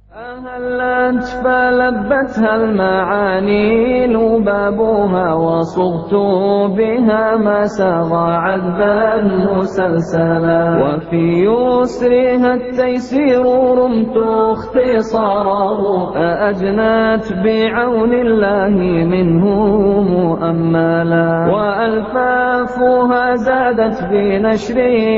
أهلت فلبتها المعاني لبابها وصغت بها ما سغى عذبا مسلسلا وفي يسرها التيسير رمت اختصاره أجنت بعون الله منه مؤملا وألفافها زادت بنشر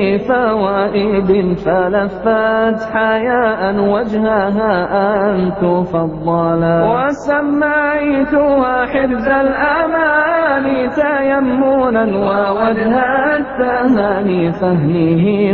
فوائد فلفت حياء وجهها أن تفضلا وسميتها حرز الأمان تيمنا ووجه التهاني فهمه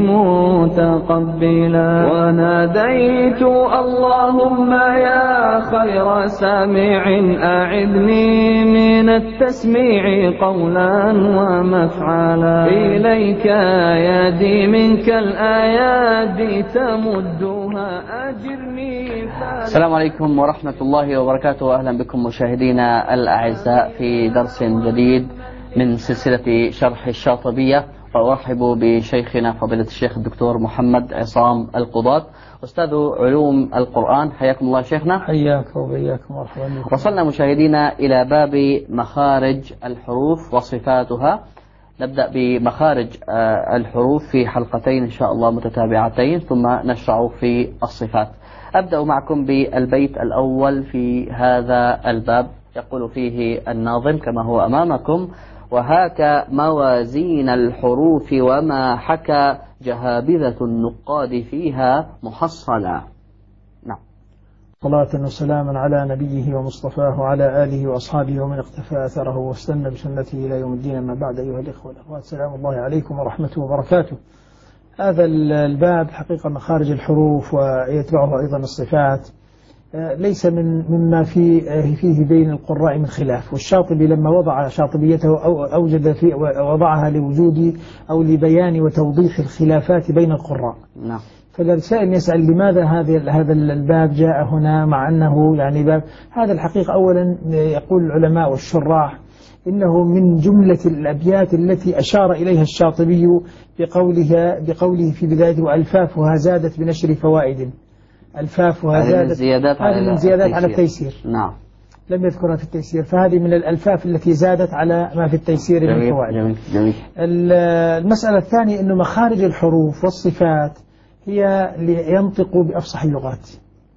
متقبلا وناديت اللهم يا خير سامع أعدني من التسميع قولا ومفعلا إليك يدي منك الآيات تمدها أجرني. السلام عليكم ورحمة الله وبركاته. أهلا بكم مشاهدينا الأعزاء في درس جديد من سلسلة شرح الشاطبية، وأرحب بشيخنا فضيلة الشيخ الدكتور محمد عصام القضاة أستاذ علوم القرآن. حياكم الله شيخنا. حياك وبياكم مرحبا بكم. وصلنا مشاهدينا إلى باب مخارج الحروف وصفاتها. نبدأ بمخارج الحروف في حلقتين إن شاء الله متتابعتين، ثم نشرع في الصفات. أبدأ معكم بالبيت الأول في هذا الباب، يقول فيه الناظم كما هو أمامكم: وهاك موازين الحروف وما حكى جهابذة النقاد فيها محصلا. نعم. صلاة وسلاما على نبيه ومصطفاه وعلى آله وأصحابه ومن اقتفى أثره واستنى بسنته إلى يوم الدين. ما بعد، أيها الإخوة والأخوات، سلام الله عليكم ورحمته وبركاته. هذا الباب حقيقة مخارج الحروف ويتبعه أيضا الصفات ليس مما فيه بين القراء من خلاف. والشاطبي لما وضع شاطبيته أوجد في وضعها لوجود أو لبيان وتوضيح الخلافات بين القراء. نعم. فالسائل يسأل لماذا هذا الباب جاء هنا مع أنه يعني باب هذا الحقيقة. أولا يقول العلماء والشراح إنه من جملة الأبيات التي أشار إليها الشاطبي بقوله في بدايته: وألفافها زادت بنشر فوائد. ألفافها زادت، هذه من زيادات على التيسير. نعم. لم يذكرها في التيسير، فهذه من الألفاف التي زادت على ما في التيسير من فوائد. جميل. المسألة الثانية أنه مخارج الحروف والصفات هي لينطق بأفصح اللغات.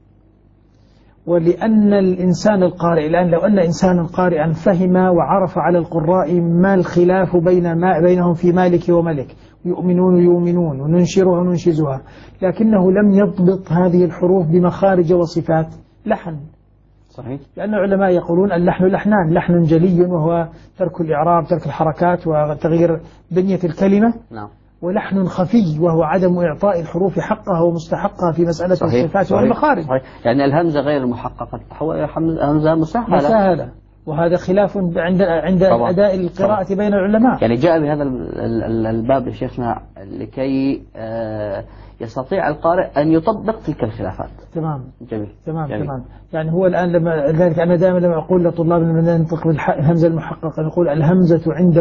ولأن الإنسان القارئ الآن، لو أن إنسانا قارئا فهم وعرف على القراء ما الخلاف بينهم في مالك وملك، يؤمنون وننشرها وننشزها، لكنه لم يضبط هذه الحروف بمخارج وصفات، لحن. صحيح. لأن العلماء يقولون اللحن لحنان: لحن جلي وهو ترك الإعراب، ترك الحركات وتغيير بنية الكلمة. نعم. ولحن خفي وهو عدم إعطاء الحروف حقها ومستحقها في مسألة الصفات والمخارج. صحيح. يعني الهمزة غير المحققة تتحول همزة مسهلة، وهذا خلاف عند أداء القراءة بين العلماء. يعني جاء بهذا الباب يا شيخنا لكي يستطيع القارئ أن يطبق تلك الخلافات. تمام. جميل. تمام. يعني هو الآن لذلك أنا دائما لما أقول لطلاب لما ننطق بالهمزة المحققة نقول: الهمزة عند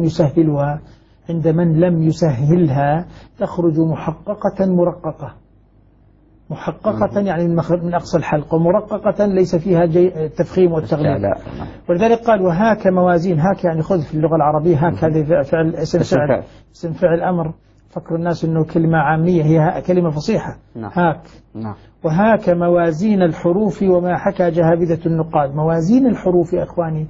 من لم يسهلها تخرج محققة مرققة. محققة يعني من أقصى الحلق، ومرققة ليس فيها التفخيم والتغليظ. ولذلك قال: وهاك موازين. هاك يعني خذ في اللغة العربية. هاك هذا فعل اسم فعل أمر. فكر الناس أنه كلمة عامية، هي كلمة فصيحة. هاك. وهاك موازين الحروف وما حكى جهابذة النقاد. موازين الحروف يا أخواني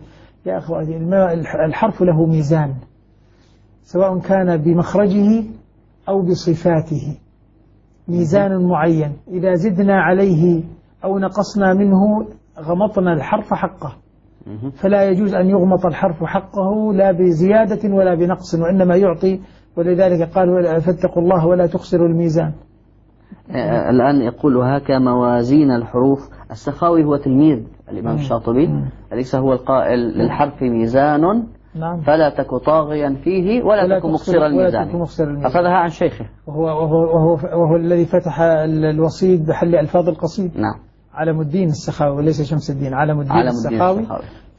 الحرف له ميزان، سواء كان بمخرجه أو بصفاته، ميزان معين. إذا زدنا عليه أو نقصنا منه غمطنا الحرف حقه، فلا يجوز أن يغمط الحرف حقه لا بزيادة ولا بنقص، وإنما يعطي. ولذلك قال: فاتقوا الله ولا تخسروا الميزان. الآن يقول: هاك موازين الحروف. السخاوي هو تلميذ الإمام الشاطبي، أليس هو القائل: للحرف ميزان فلا تك طاغيا فيه ولا تك مقصر الميزان. أخذها عن شيخه، وهو الذي فتح الوصيد بحل ألفاظ القصيد. نعم. علم الدين السخاوي وليس شمس الدين، علم الدين السخاوي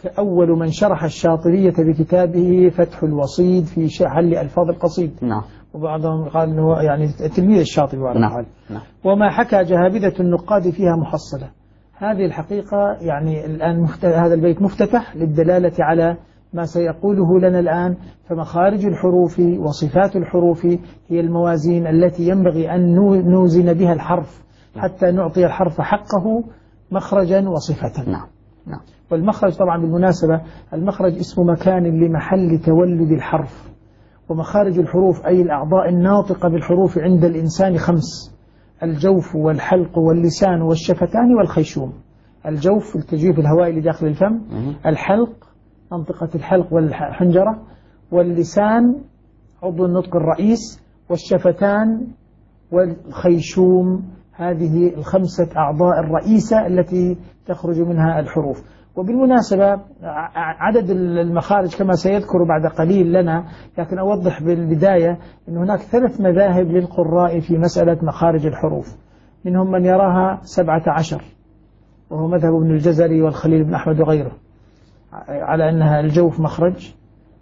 أول من شرح الشاطبية بكتابه فتح الوصيد في حل ألفاظ القصيد. نعم. وبعضهم قال أنه يعني تلميذ الشاطبي. نعم. نعم. وما حكى جهابذة النقاد فيها محصلة. هذه الحقيقة يعني الآن هذا البيت مفتتح للدلالة على ما سيقوله لنا الآن. فمخارج الحروف وصفات الحروف هي الموازين التي ينبغي أن نوزن بها الحرف حتى نعطي الحرف حقه مخرجا وصفة. نعم. نعم. والمخرج طبعا بالمناسبة المخرج اسم مكان لمحل تولد الحرف. ومخارج الحروف أي الأعضاء الناطقة بالحروف عند الإنسان 5: الجوف والحلق واللسان والشفتان والخيشوم. الجوف التجويف الهوائي اللي داخل الفم، الحلق منطقة الحلق والحنجرة، واللسان عضو النطق الرئيس، والشفتان والخيشوم. هذه 5 أعضاء الرئيسة التي تخرج منها الحروف. وبالمناسبة عدد المخارج كما سيذكر بعد قليل لنا، لكن أوضح بالبداية أن هناك 3 مذاهب للقراء في مسألة مخارج الحروف. منهم من يراها 17 وهو مذهب ابن الجزري والخليل بن أحمد وغيره، على أنها الجوف مخرج،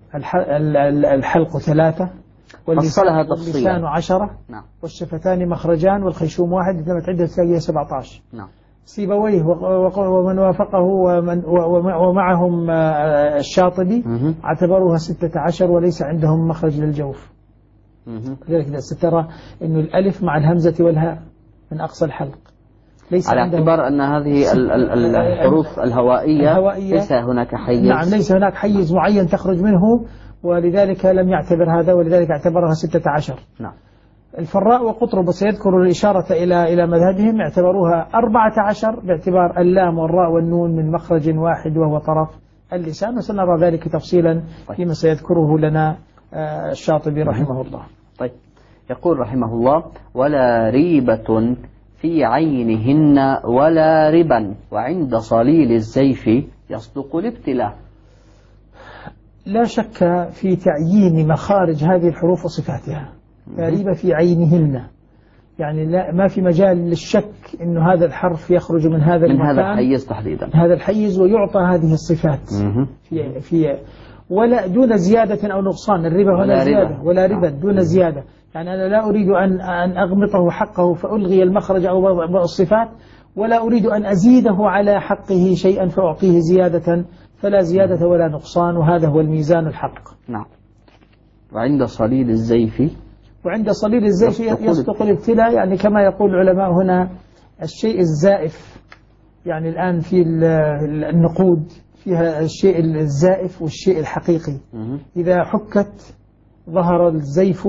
الحلق 3، واللسان 10، نعم. والشفتان مخرجان، والخيشوم 1. إذا تعدد تلاقيها 17. نعم. سيبويه ومن وافقه ومعهم الشاطبي اعتبروها 16 وليس عندهم مخرج للجوف. لذلك سترى أن الألف مع الهمزة والهاء من أقصى الحلق، ليس على اعتبار أن هذه الحروف الهوائية ليس هناك حيز. نعم، ليس هناك حيز معين تخرج منه، ولذلك لم يعتبر هذا، ولذلك اعتبرها 16. نعم. الفراء وقطربة سيذكر الإشارة إلى مذهبهم اعتبروها 14 باعتبار اللام والراء والنون من مخرج واحد وهو طرف اللسان. وسنرى ذلك تفصيلا فيما سيذكره لنا الشاطبي رحمه الله. طيب، يقول رحمه الله: ولا ريبة في عينهن ولا ربا وعند صليل الزيف يصدق الابتلاء. لا شك في تعيين مخارج هذه الحروف وصفاتها. لا ريبة في عينهن، يعني لا ما في مجال للشك إنه هذا الحرف يخرج من هذا المكان، من هذا الحيز تحديدا، هذا الحيز، ويعطى هذه الصفات في ولا دون زيادة أو نقصان. الربا هنا زيادة ولا ربا دون زيادة. يعني أنا لا أريد أن أغمطه حقه فألغي المخرج أو الصفات، ولا أريد أن أزيده على حقه شيئا فأعطيه زيادة، فلا زيادة ولا نقصان، وهذا هو الميزان الحق. نعم. وعند صليل الزيف، وعند صليل الزيف يصدق الابتلاء، يعني كما يقول العلماء هنا الشيء الزائف. يعني الآن في النقود فيها الشيء الزائف والشيء الحقيقي. إذا حكت ظهر الزيف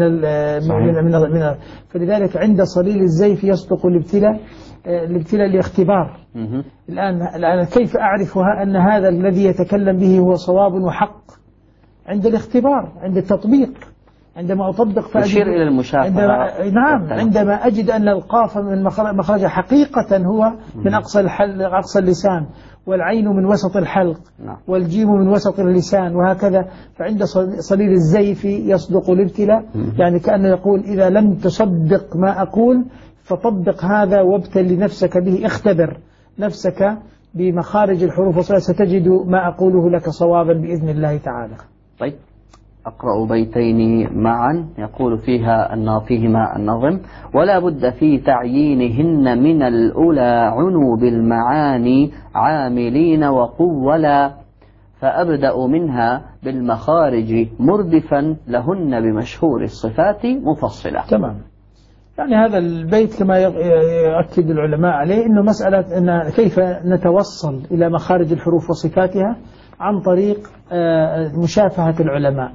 من فلذلك عند صليل الزيف يصدق الابتلاء لاختبار. الآن كيف أعرف أن هذا الذي يتكلم به هو صواب وحق؟ عند الاختبار، عند التطبيق، عندما أطبق يشير إلى المشافهة. نعم، عندما أجد أن القاف من مخرجها حقيقة هو من أقصى اللسان، والعين من وسط الحلق، والجيم من وسط اللسان، وهكذا. فعند صليل الزيف يصدق الابتلاء، يعني كأنه يقول إذا لم تصدق ما أقول فطبق هذا وابتل نفسك به، اختبر نفسك بمخارج الحروف وصلت، ستجد ما أقوله لك صوابا بإذن الله تعالى. طيب، أقرأ بيتين معا يقول فيهما النظم: ولا بد في تعيينهن من الأولى عنوا بالمعاني عاملين وقولا، فأبدأ منها بالمخارج مردفا لهن بمشهور الصفات مفصلة. تمام. يعني هذا البيت كما يؤكد العلماء عليه أنه مسألة أن كيف نتوصل إلى مخارج الحروف وصفاتها عن طريق مشافهة العلماء.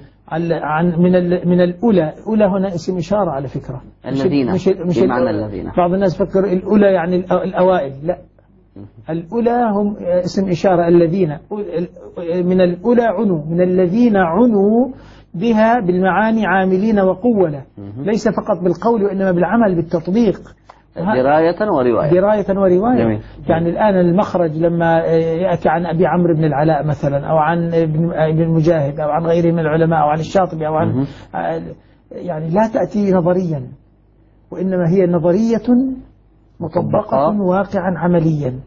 من الأولى. أولى هنا اسم إشارة على فكرة، الذين مش بمعنى الذين. بعض الناس فكر الأولى يعني الأوائل، لا، الأولى هم اسم إشارة. الذين من الأولى عنوا، من الذين عنوا بها بالمعاني عاملين وقولا، ليس فقط بالقول وإنما بالعمل بالتطبيق، دراية ورواية. جميل. يعني الآن المخرج لما يأتي عن أبي عمرو بن العلاء مثلا، أو عن ابن مجاهد، أو عن غيره من العلماء، أو عن الشاطبي، أو عن يعني لا تأتي نظريا، وإنما هي نظرية مطبقة واقعا عمليا. نعم.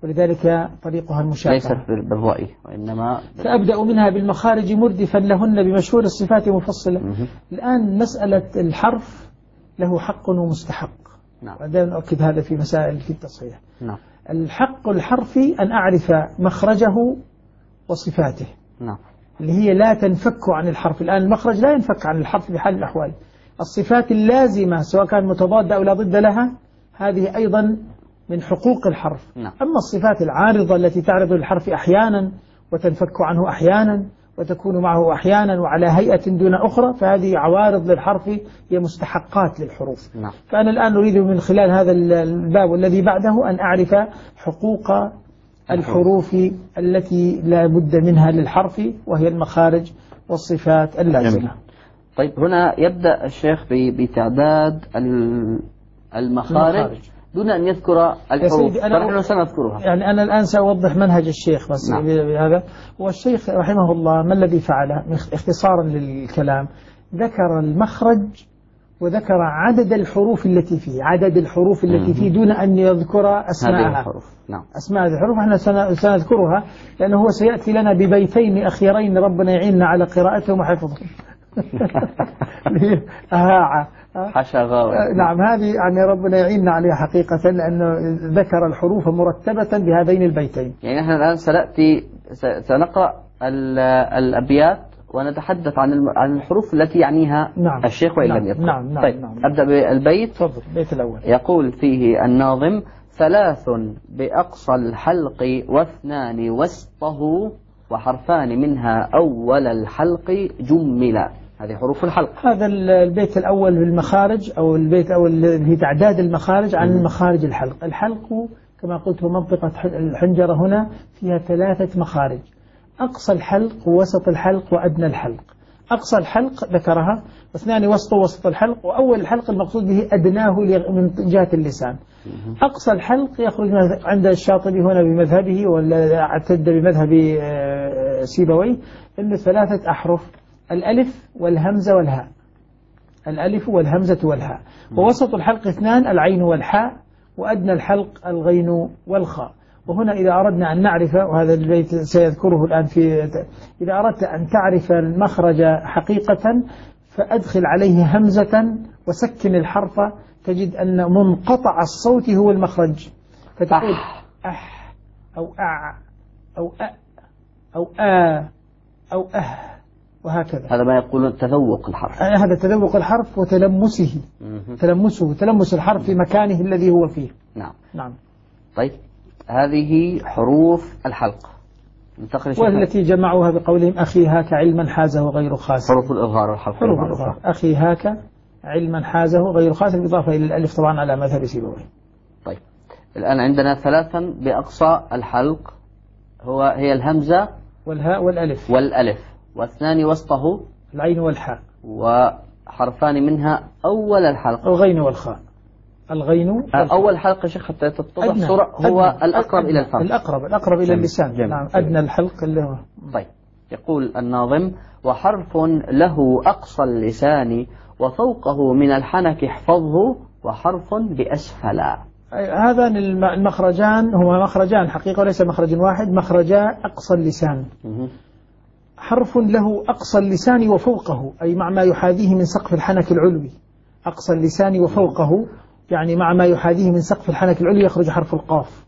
ولذلك طريقها المشابهة ليست بالرأي وإنما فأبدأ منها بالمخارج مردفا لهن بمشهور الصفات مفصلة. الآن مسألة الحرف له حق ومستحق. نعم. ودائما نؤكد هذا في مسائل في التصحيح. نعم. الحق الحرفي أن أعرف مخرجه وصفاته. نعم. اللي هي لا تنفك عن الحرف. الآن المخرج لا ينفك عن الحرف بحال الأحوال. الصفات اللازمة سواء كان متضادة أو لا ضد لها هذه أيضا من حقوق الحرف. نعم. أما الصفات العارضة التي تعرض للحرف أحيانا وتنفك عنه أحيانا وتكون معه أحيانا وعلى هيئة دون أخرى فهذه عوارض للحرف هي مستحقات للحروف. نعم. فأنا الآن أريد من خلال هذا الباب والذي بعده أن أعرف حقوق الحروف التي لا بد منها للحرف وهي المخارج والصفات اللازمة. طيب هنا يبدأ الشيخ بتعداد المخارج دون أن يذكر الحروف، فنحن سنذكرها. يعني أنا الآن سأوضح منهج الشيخ بس. نعم. بهذا والشيخ رحمه الله ما الذي فعله اختصارا للكلام ذكر المخرج وذكر عدد الحروف التي فيه، عدد الحروف التي فيه دون أن يذكر أسماءها. نعم. أسماء هذه الحروف احنا سنذكرها لأنه هو سيأتي لنا ببيتين أخيرين ربنا يعيننا على قراءتهم وحفظهم. حشغاوي. نعم هذه يعني ربنا يعيننا عليها حقيقة لأنه ذكر الحروف مرتبة بهذين البيتين. يعني نحن الآن سنقرأ الأبيات ونتحدث عن الحروف التي يعنيها نعم. الشيخ وإن لم يذكر. نعم. طيب نعم. أبدأ بالبيت. تفضل. البيت الأول يقول فيه الناظم: 3 بأقصى الحلق و2 وسطه وحرفان منها أول الحلق جملا. هذه حروف الحلق. هذا البيت الأول بالمخارج أو البيت الأول في تعداد المخارج عن مخارج الحلق. الحلق كما قلت هو منطقة الحنجرة هنا فيها 3 مخارج: أقصى الحلق ووسط الحلق وأدنى الحلق. أقصى الحلق ذكرها، واثنان وسطه وسط الحلق، وأول الحلق المقصود به أدناه من جهة اللسان. أقصى الحلق يخرج عند الشاطبي هنا بمذهبه ولا اعتد بمذهب سيبويه إنه 3 أحرف: الألف والهمزة والهاء. الألف والهمزة والهاء. ووسط الحلق 2: العين والحاء. وأدنى الحلق الغين والخاء. وهنا إذا أردنا أن نعرف، وهذا البيت سيذكره الآن إذا أردت أن تعرف المخرج حقيقة فأدخل عليه همزة وسكن الحرف تجد أن منقطع الصوت هو المخرج، فتقول أح أو أع أو أ أو آ أو أه وهكذا. هذا ما يقولون تذوق الحرف. هذا تذوق الحرف وتلمسه. تلمس الحرف في مكانه الذي هو فيه. نعم. نعم. طيب هذه حروف الحلق والتي جمعوها بقولهم: أخي هاك علما حازه غير خاسر. حروف الإظهار والحلق. حروف الإظهار: أخي هاك علما حازه غير خاسر، بالإضافة إلى الألف طبعا على مذهب سيبويه. طيب الآن عندنا 3 بأقصى الحلق هي الهمزة والهاء والألف. و2 وسطه العين والحاء. وحرفان منها أول الحلق الغين والخاء. الغين أول حلقة شيخ حتى تتضح الصورة هو أدنى. الأقرب إلى الفم. الأقرب إلى اللسان. نعم. أدنى الحلق اللي هو. طيب يقول الناظم: وحرف له أقصى اللسان وفوقه من الحنك احفظه وحرف بأسفل. هذان المخرجان هما مخرجان حقيقة وليس مخرج واحد، مخرجا أقصى اللسان. حرف له أقصى اللسان وفوقه أي مع ما يحاذيه من سقف الحنك العلوي. أقصى اللسان وفوقه يعني مع ما يحاذيه من سقف الحنك العلوي يخرج حرف القاف.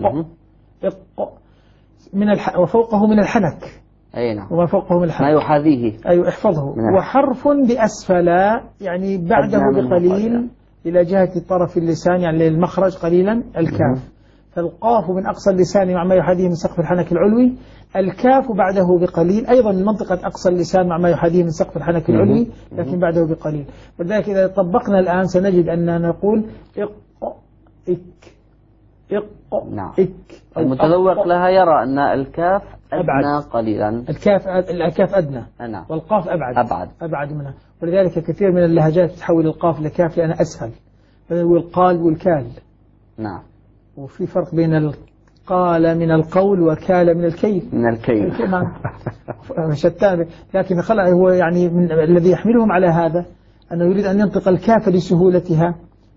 وفوقه من الحنك. أي نعم. وما فوقه من الحنك ما يحاذيه. أي احفظه. وحرف بأسفل يعني بعده بقليل إلى جهة طرف اللسان يعني المخرج قليلا الكاف. فالقاف من أقصى اللسان مع ما يحاذيه من سقف الحنك العلوي. الكاف بعده بقليل أيضا من منطقة أقصى اللسان مع ما يحاذيه من سقف الحنك العلوي لكن بعده بقليل. ولذلك إذا طبقنا الآن سنجد أننا نقول إق إك إق نعم. إك. المتذوق لها يرى أن الكاف أدنى قليلا. الكاف أدنى. نعم. والقاف أبعد منها. ولذلك كثير من اللهجات تحول القاف لكاف لأنها أسهل. والقال والكال. نعم. وفي فرق بين القال من القول وكال من الكيل. نعم. شتان. لكن هو يعني الذي يحملهم على هذا أنه يريد أن ينطق الكاف لسهولتها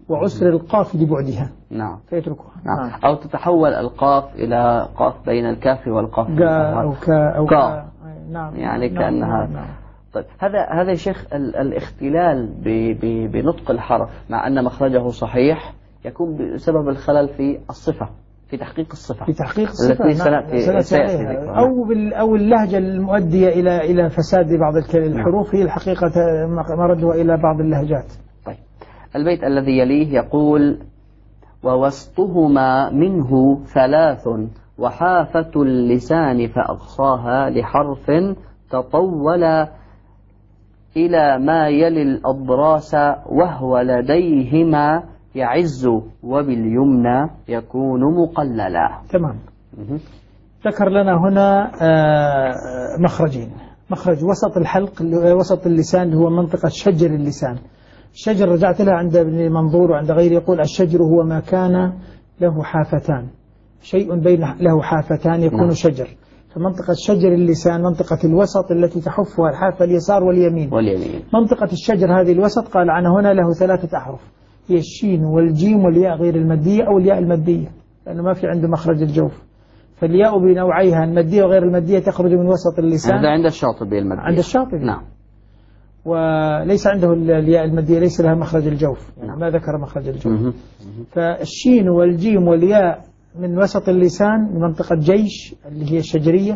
وعسر القاف لبعدها. نعم. فيتركها. نعم. أو تتحول القاف إلى قاف بين الكاف والقاف أو كا. نعم. يعني كأنها. نعم. طيب هذا يا شيخ الاختلال بنطق الحرف مع أن مخرجه صحيح يكون بسبب الخلل في الصفة، في تحقيق الصفة، في تحقيق الصفة التي أو اللهجة المؤدية إلى فساد بعض الحروف هي الحقيقة مردها إلى بعض اللهجات. طيب البيت الذي يليه يقول: ووسطهما منه ثلاث وحافة اللسان فأقصاها لحرف تطول إلى ما يلي الأضراس وهو لديهما يعز وباليمنى يكون مقللا. تمام. ذكر لنا هنا مخرجين: مخرج وسط الحلق وسط اللسان اللي هو منطقة شجر اللسان. الشجر رجعت لها عند ابن منظور وعند غيره، يقول الشجر هو ما كان له حافتان، شيء بين له حافتان يكون شجر. فمنطقة شجر اللسان منطقة الوسط التي تحفها الحافة اليسار واليمين. منطقة الشجر هذه الوسط قال عنها هنا له 3 أحرف، هي الشين والجيم والياء غير المادية أو الياء المادية، لأنه ما في عنده مخرج الجوف. فالياء بنوعيها المادية وغير المادية تخرج من وسط اللسان. هذا عند الشاطبي المادية. عند الشاطبي. نعم. وليس عنده الياء المادية، ليس لها مخرج الجوف، يعني ما ذكر مخرج الجوف. فالشين والجيم والياء من وسط اللسان من منطقة جيش اللي هي الشجرية،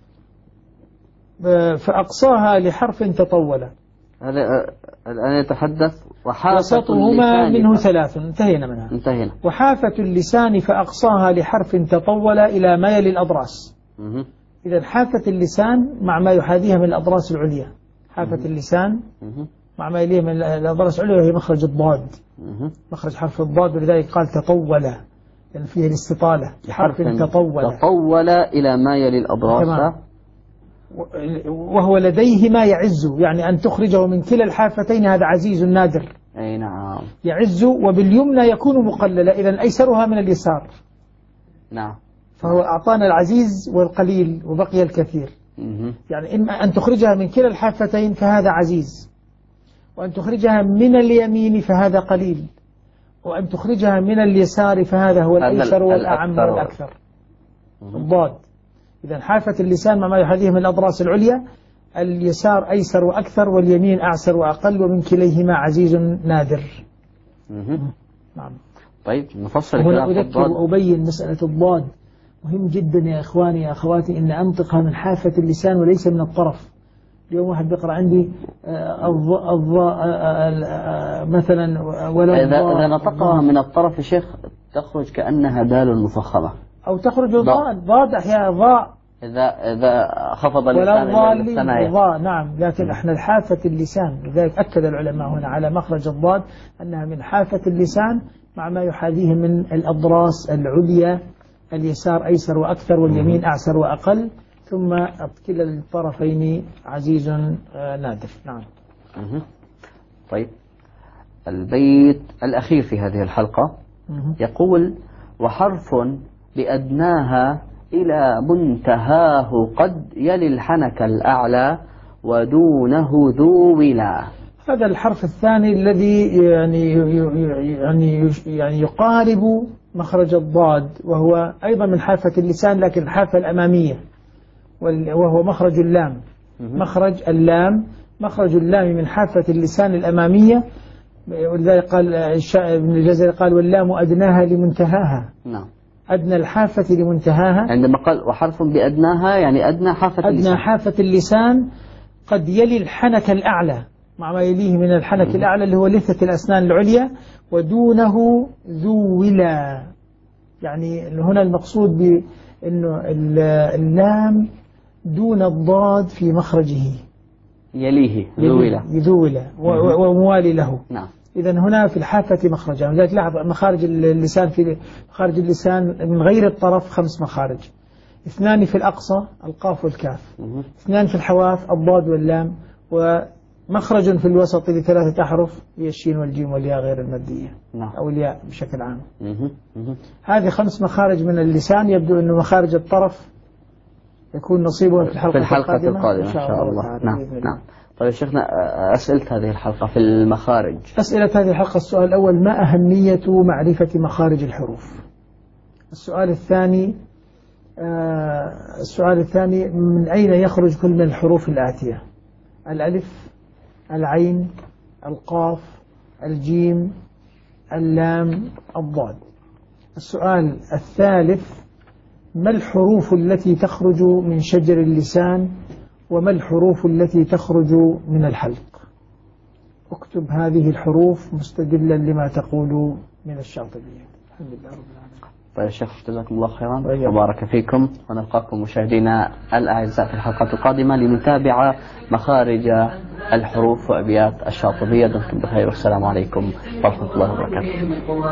فأقصاها لحرف تطول. هذا الآن يتحدث وسطهما منه 3 انتهينا منها. وحافة اللسان فأقصاها لحرف تطول إلى ما يلي الأضراس. إذا حافة اللسان مع ما يحاذيها من الأضراس العليا. حافة اللسان مع ما يليها من الأضراس العليا هي مخرج الضاد، مخرج حرف الضاد، ولذلك قال تطول لأن فيه الاستطالة. حرف تطول إلى ما يلي الأضراس وهو لديهما يعز، يعني أن تخرجه من كلا الحافتين هذا عزيز نادر. أي نعم. يعز وباليمنى يكون مقللا، إذا أيسرها من اليسار. نعم. فهو أعطانا العزيز والقليل وبقي الكثير. يعني إما أن تخرجها من كلا الحافتين فهذا عزيز، وأن تخرجها من اليمين فهذا قليل، وأن تخرجها من اليسار فهذا هو الأيسر والأعم والأكثر. الضاد. إذا حافة اللسان مع ما يحاذيه من الأضراس العليا، اليسار أيسر وأكثر واليمين أعسر وأقل، ومن كليهما عزيز نادر. نعم. طيب نفصل هنا أذكر وأبين مسألة الضاد مهم جدا يا إخواني يا أخواتي، إن أنطقها من حافة اللسان وليس من الطرف. اليوم واحد بيقرأ عندي مثلا ولو إذا نطقها من الطرف يا شيخ تخرج كأنها دال مفخمة، أو تخرج ضاد أحيانا ضاء إذا خفض اللسان إلى الثنايا. نعم. لكن احنا الحافة اللسان، لذلك أكد العلماء هنا على مخرج الضاد أنها من حافة اللسان مع ما يحاذيه من الأضراس العليا، اليسار أيسر وأكثر واليمين أعسر وأقل، ثم كلا الطرفين عزيز نادر. نعم. طيب البيت الأخير في هذه الحلقة يقول: وحرف بأدناها إلى منتهاه قد يلي الحنك الأعلى ودونه ذو ولا. هذا الحرف الثاني الذي يعني يقارب مخرج الضاد، وهو أيضا من حافة اللسان لكن الحافة الأمامية، وهو مخرج اللام. مخرج اللام، مخرج اللام من حافة اللسان الأمامية، ولذلك قال ابن الجزري قال: واللام أدناها لمنتهاها. نعم. أدنى الحافة لمنتهاها. عندما قال وحرف بأدناها يعني أدنى حافة اللسان. أدنى حافة اللسان قد يلي الحنك الأعلى مع ما يليه من الحنك الأعلى اللي هو لثة الأسنان العليا، ودونه ذو ولا. يعني هنا المقصود بأنه اللام دون الضاد في مخرجه، يليه ذو ولا وموالي له. نعم. إذن هنا في الحافة مخرجان. لذلك لاحظ مخارج اللسان، في مخارج اللسان من غير الطرف 5 مخارج: 2 في الأقصى القاف والكاف، 2 في الحواف الضاد واللام، ومخرج في الوسط ل3 أحرف هي الشين والجيم والياء غير المادية. نعم. أو الياء بشكل عام. هذه 5 مخارج من اللسان. يبدو أن مخارج الطرف يكون نصيبها في الحلقة القادمة إن شاء الله. نعم. طيب شيخنا، أسئلة هذه الحلقة في المخارج. أسئلة هذه الحلقة: السؤال الأول: ما أهمية معرفة مخارج الحروف؟ السؤال الثاني: من أين يخرج كل من الحروف الآتية؟ الألف، العين، القاف، الجيم، اللام، الضاد. السؤال الثالث: ما الحروف التي تخرج من شجر اللسان، وما الحروف التي تخرج من الحلق؟ اكتب هذه الحروف مستدلا لما تقول من الشاطبية. الحمد لله رب العالمين. طيب شيخ، جزاكم الله خيرا وبارك فيكم، ونلقاكم مشاهدينا الأعزاء في الحلقة القادمة لنتابع مخارج الحروف وأبيات الشاطبية. دمتم بخير، والسلام عليكم ورحمة الله وبركاته.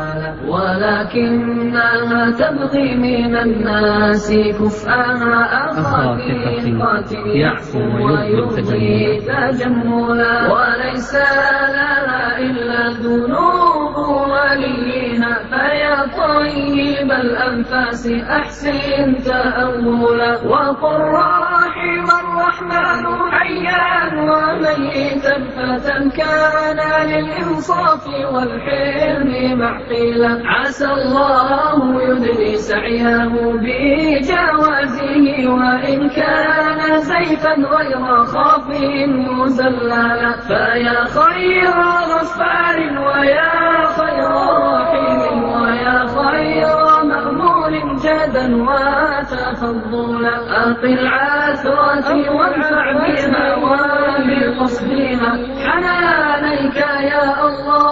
ولكنها تبغي من الناس كفءها أخاطئ يعفو ويبغي تجملا، وليس لها إلا ذنوب وليها، فيا طيب الأنفاس أحسن تأولا، وقل رحم الرحمن حيا وميتا فتى كان للإنصاف والحلم معقلا، عسى الله يدني سعيه بجوازه، وإن كان زيفا غير خاف مزللا، فيا خير غفار ويا خير رحيم ويا خير مأمول جدا وتفضلا، أقل العثرة وانفع بها وبقصدها حنانيك يا الله.